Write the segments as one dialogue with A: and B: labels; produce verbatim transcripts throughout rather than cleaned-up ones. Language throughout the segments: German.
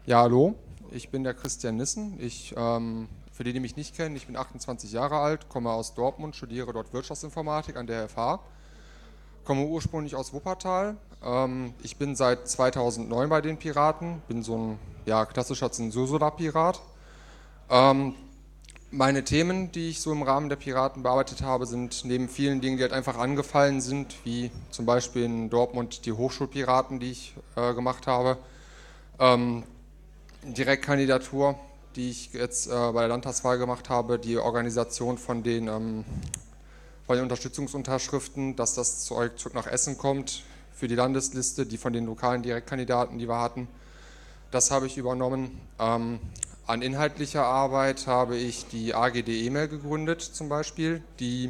A: Ja, hallo, ich bin der Christian Nissen. Ich, ähm, für die, die mich nicht kennen, ich bin achtundzwanzig Jahre alt, komme aus Dortmund, studiere dort Wirtschaftsinformatik an der F H, komme ursprünglich aus Wuppertal. Ähm, ich bin seit zweitausendneun bei den Piraten, bin so ein ja, klassischer Zensursolar-Pirat. Ähm, meine Themen, die ich so im Rahmen der Piraten bearbeitet habe, sind neben vielen Dingen, die halt einfach angefallen sind, wie zum Beispiel in Dortmund die Hochschulpiraten, die ich äh, gemacht habe, ähm, Direktkandidatur, die ich jetzt äh, bei der Landtagswahl gemacht habe, die Organisation von den, ähm, von den Unterstützungsunterschriften, dass das Zeug zurück nach Essen kommt für die Landesliste, die von den lokalen Direktkandidaten, die wir hatten. Das habe ich übernommen. Ähm, an inhaltlicher Arbeit habe ich die A G D E-Mail gegründet zum Beispiel. Die,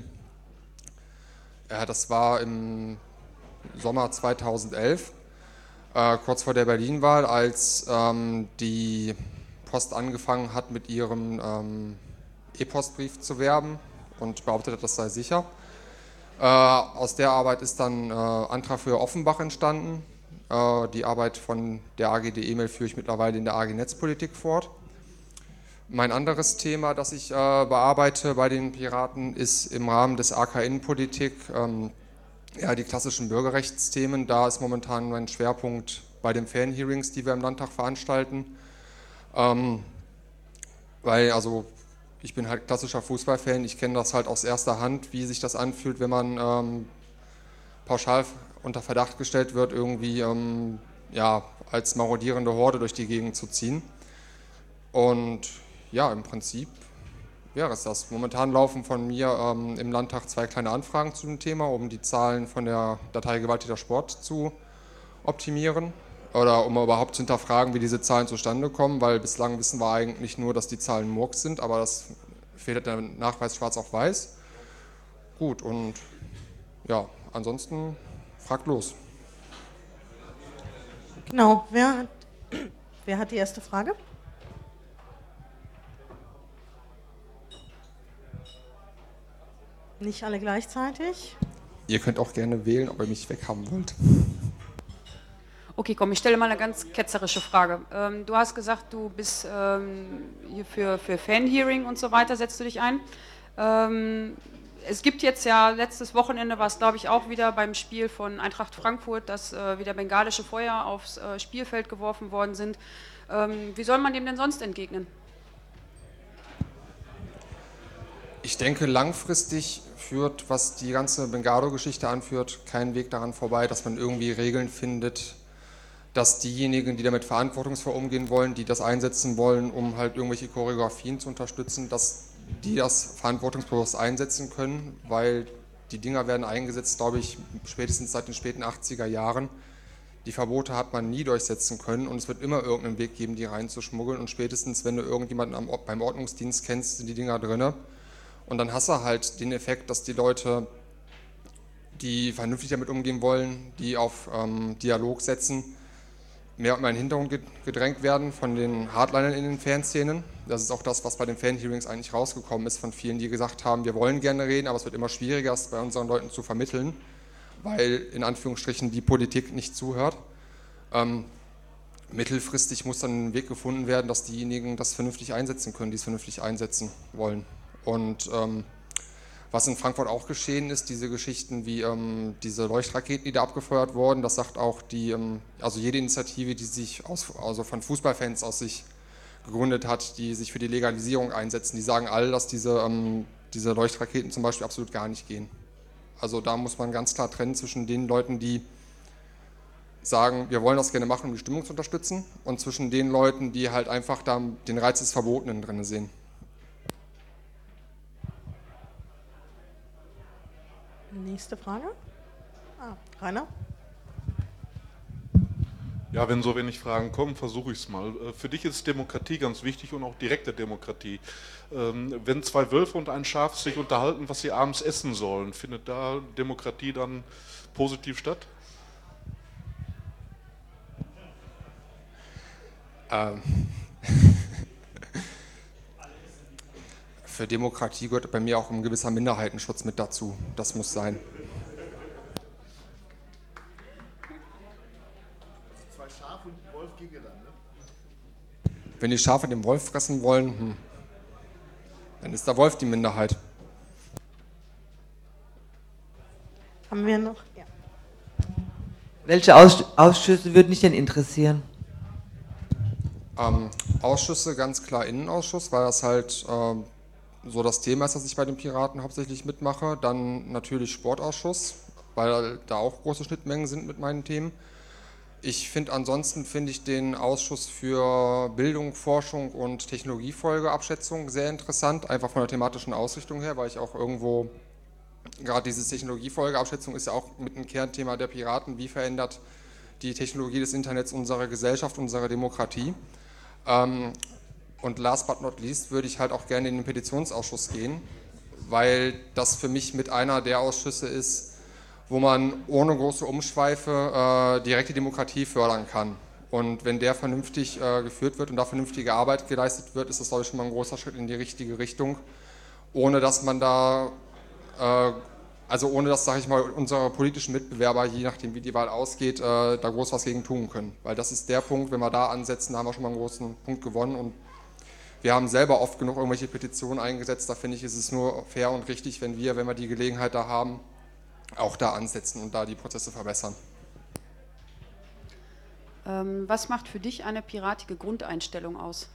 A: ja, das war im Sommer zweitausendelf, äh, kurz vor der Berlin-Wahl, als ähm, die Post angefangen hat, mit ihrem ähm, E-Postbrief zu werben und behauptet hat, das sei sicher. Äh, aus der Arbeit ist dann äh, Antrag für Offenbach entstanden. Äh, die Arbeit von der A G D E-Mail führe ich mittlerweile in der A G Netzpolitik fort. Mein anderes Thema, das ich äh, bearbeite bei den Piraten, ist im Rahmen des A K Innenpolitik ähm, ja, die klassischen Bürgerrechtsthemen. Da ist momentan mein Schwerpunkt bei den Fan-Hearings, die wir im Landtag veranstalten. Ähm, weil, also, ich bin halt klassischer Fußballfan, ich kenne das halt aus erster Hand, wie sich das anfühlt, wenn man ähm, pauschal unter Verdacht gestellt wird, irgendwie ähm, ja, als marodierende Horde durch die Gegend zu ziehen. Und ja, im Prinzip wäre es das. Momentan laufen von mir ähm, im Landtag zwei kleine Anfragen zu dem Thema, um die Zahlen von der Datei Gewalttäter Sport zu optimieren oder um überhaupt zu hinterfragen, wie diese Zahlen zustande kommen, weil bislang wissen wir eigentlich nur, dass die Zahlen Murks sind, aber das fehlt der Nachweis schwarz auf weiß. Gut, und ja, ansonsten fragt los.
B: Genau, wer hat, wer hat die erste Frage? Nicht alle gleichzeitig.
A: Ihr könnt auch gerne wählen, ob ihr mich weghaben wollt.
C: Okay, komm, ich stelle mal eine ganz ketzerische Frage. Ähm, du hast gesagt, du bist ähm, hier für, für Fan-Hearing und so weiter, setzt du dich ein. Ähm, es gibt jetzt ja, letztes Wochenende war es, glaube ich, auch wieder beim Spiel von Eintracht Frankfurt, dass äh, wieder bengalische Feuer aufs äh, Spielfeld geworfen worden sind. Ähm, wie soll man dem denn sonst entgegnen?
A: Ich denke, langfristig führt, was die ganze Bengalo-Geschichte anführt, kein Weg daran vorbei, dass man irgendwie Regeln findet, dass diejenigen, die damit verantwortungsvoll umgehen wollen, die das einsetzen wollen, um halt irgendwelche Choreografien zu unterstützen, dass die das verantwortungsbewusst einsetzen können, weil die Dinger werden eingesetzt, glaube ich, spätestens seit den späten achtziger Jahren. Die Verbote hat man nie durchsetzen können und es wird immer irgendeinen Weg geben, die reinzuschmuggeln und spätestens, wenn du irgendjemanden am, beim Ordnungsdienst kennst, sind die Dinger drinne. Und dann hast du halt den Effekt, dass die Leute, die vernünftig damit umgehen wollen, die auf ähm, Dialog setzen, mehr und mehr in den Hintergrund gedrängt werden von den Hardlinern in den Fanszenen. Das ist auch das, was bei den Fan-Hearings eigentlich rausgekommen ist von vielen, die gesagt haben, wir wollen gerne reden, aber es wird immer schwieriger, es bei unseren Leuten zu vermitteln, weil in Anführungsstrichen die Politik nicht zuhört. Ähm, mittelfristig muss dann ein Weg gefunden werden, dass diejenigen das vernünftig einsetzen können, die es vernünftig einsetzen wollen. Und ähm, was in Frankfurt auch geschehen ist, diese Geschichten wie ähm, diese Leuchtraketen, die da abgefeuert wurden, das sagt auch die, ähm, also jede Initiative, die sich aus, also von Fußballfans aus sich gegründet hat, die sich für die Legalisierung einsetzen, die sagen alle, dass diese, ähm, diese Leuchtraketen zum Beispiel absolut gar nicht gehen. Also da muss man ganz klar trennen zwischen den Leuten, die sagen, wir wollen das gerne machen, um die Stimmung zu unterstützen, und zwischen den Leuten, die halt einfach da den Reiz des Verbotenen drin sehen.
B: Nächste Frage. Ah, Rainer?
D: Ja, wenn so wenig Fragen kommen, versuche ich es mal. Für dich ist Demokratie ganz wichtig und auch direkte Demokratie. Wenn zwei Wölfe und ein Schaf sich unterhalten, was sie abends essen sollen, findet da Demokratie dann positiv statt?
A: Ähm. Für Demokratie gehört bei mir auch ein gewisser Minderheitenschutz mit dazu. Das muss sein.
E: Zwei Schafe und ein Wolf ginge dann, ne?
A: wenn die Schafe den Wolf fressen wollen, hm, dann ist der Wolf die Minderheit.
B: Haben wir noch? Ja.
E: Welche Aus Ausschüsse würden dich denn interessieren?
A: Ähm, Ausschüsse, ganz klar Innenausschuss, weil das halt ähm, so das Thema ist, das ich bei den Piraten hauptsächlich mitmache. Dann natürlich Sportausschuss, weil da auch große Schnittmengen sind mit meinen Themen. Ich finde ansonsten finde ich den Ausschuss für Bildung, Forschung und Technologiefolgeabschätzung sehr interessant, einfach von der thematischen Ausrichtung her, weil ich auch irgendwo, gerade diese Technologiefolgeabschätzung ist ja auch mit einem Kernthema der Piraten, wie verändert die Technologie des Internets unsere Gesellschaft, unsere Demokratie. Ähm, und last but not least würde ich halt auch gerne in den Petitionsausschuss gehen, weil das für mich mit einer der Ausschüsse ist, wo man ohne große Umschweife äh, direkte Demokratie fördern kann. Und wenn der vernünftig äh, geführt wird und da vernünftige Arbeit geleistet wird, ist das, glaube ich, schon mal ein großer Schritt in die richtige Richtung, ohne dass man da, äh, also ohne dass, sage ich mal, unsere politischen Mitbewerber, je nachdem wie die Wahl ausgeht, äh, da groß was gegen tun können. Weil das ist der Punkt, wenn wir da ansetzen, da haben wir schon mal einen großen Punkt gewonnen. Und wir haben selber oft genug irgendwelche Petitionen eingesetzt, da finde ich, ist es nur fair und richtig, wenn wir, wenn wir die Gelegenheit da haben, auch da ansetzen und da die Prozesse verbessern.
C: Ähm, was macht für dich eine piratige Grundeinstellung aus?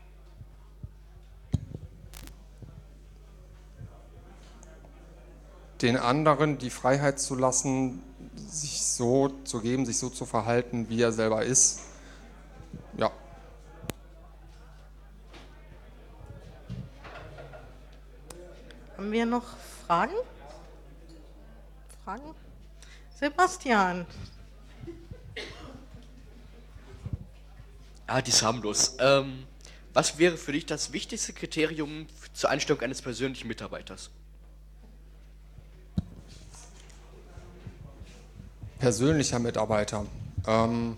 A: Den anderen die Freiheit zu lassen, sich so zu geben, sich so zu verhalten, wie er selber ist. Ja.
B: Haben wir noch Fragen? Fragen? Sebastian.
F: Ah, die ist harmlos. Ähm, was wäre für dich das wichtigste Kriterium zur Einstellung eines persönlichen Mitarbeiters?
A: Persönlicher Mitarbeiter. Ähm,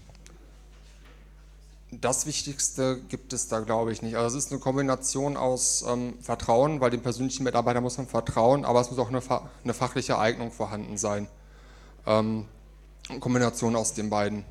A: das Wichtigste gibt es da, glaube ich, nicht. Also es ist eine Kombination aus ähm, Vertrauen, weil dem persönlichen Mitarbeiter muss man vertrauen, aber es muss auch eine, eine fachliche Eignung vorhanden sein. Ähm, eine Kombination aus den beiden.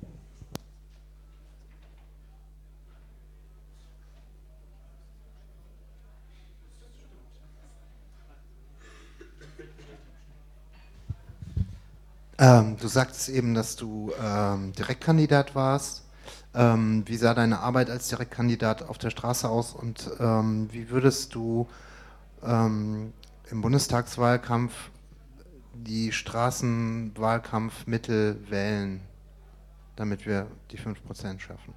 G: Ähm, du sagtest eben, dass du ähm, Direktkandidat warst. Ähm, wie sah deine Arbeit als Direktkandidat auf der Straße aus und ähm, wie würdest du ähm, im Bundestagswahlkampf die Straßenwahlkampfmittel wählen, damit wir die fünf Prozent schaffen?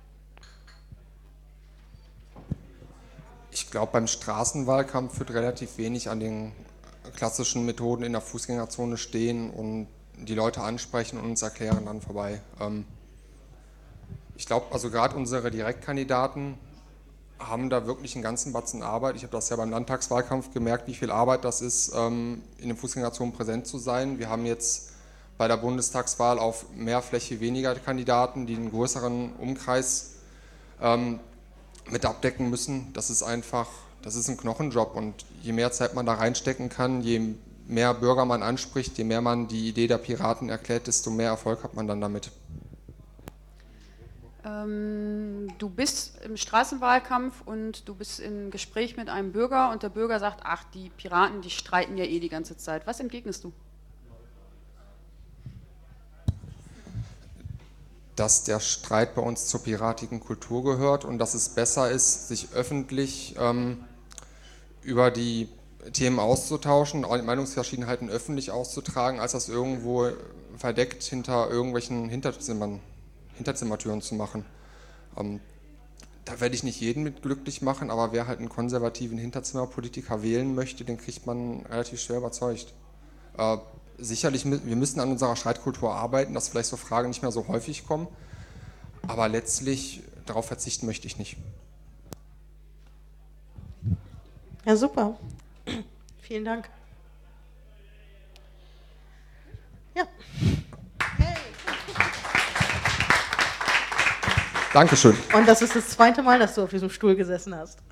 A: Ich glaube, beim Straßenwahlkampf wird relativ wenig an den klassischen Methoden in der Fußgängerzone stehen und die Leute ansprechen und uns erklären dann vorbei. Ähm, ich glaube, also gerade unsere Direktkandidaten haben da wirklich einen ganzen Batzen Arbeit. Ich habe das ja beim Landtagswahlkampf gemerkt, wie viel Arbeit das ist, ähm, in den Fußgängerzonen präsent zu sein. Wir haben jetzt bei der Bundestagswahl auf mehr Fläche weniger Kandidaten, die einen größeren Umkreis ähm, mit abdecken müssen. Das ist einfach, das ist ein Knochenjob und je mehr Zeit man da reinstecken kann, je mehr Bürger man anspricht, je mehr man die Idee der Piraten erklärt, desto mehr Erfolg hat man dann damit.
C: Ähm, du bist im Straßenwahlkampf und du bist im Gespräch mit einem Bürger und der Bürger sagt, ach, die Piraten, die streiten ja eh die ganze Zeit. Was entgegnest du?
A: Dass der Streit bei uns zur piratigen Kultur gehört und dass es besser ist, sich öffentlich ähm, über die Themen auszutauschen, Meinungsverschiedenheiten öffentlich auszutragen, als das irgendwo verdeckt hinter irgendwelchen Hinterzimmern, Hinterzimmertüren zu machen. Ähm, da werde ich nicht jeden mit glücklich machen, aber wer halt einen konservativen Hinterzimmerpolitiker wählen möchte, den kriegt man relativ schwer überzeugt. Äh, sicherlich, wir müssen an unserer Streitkultur arbeiten, dass vielleicht so Fragen nicht mehr so häufig kommen, aber letztlich darauf verzichten möchte ich nicht.
B: Ja, super. Vielen Dank. Ja.
A: Dankeschön.
B: Und das ist das zweite Mal, dass du auf diesem Stuhl gesessen hast.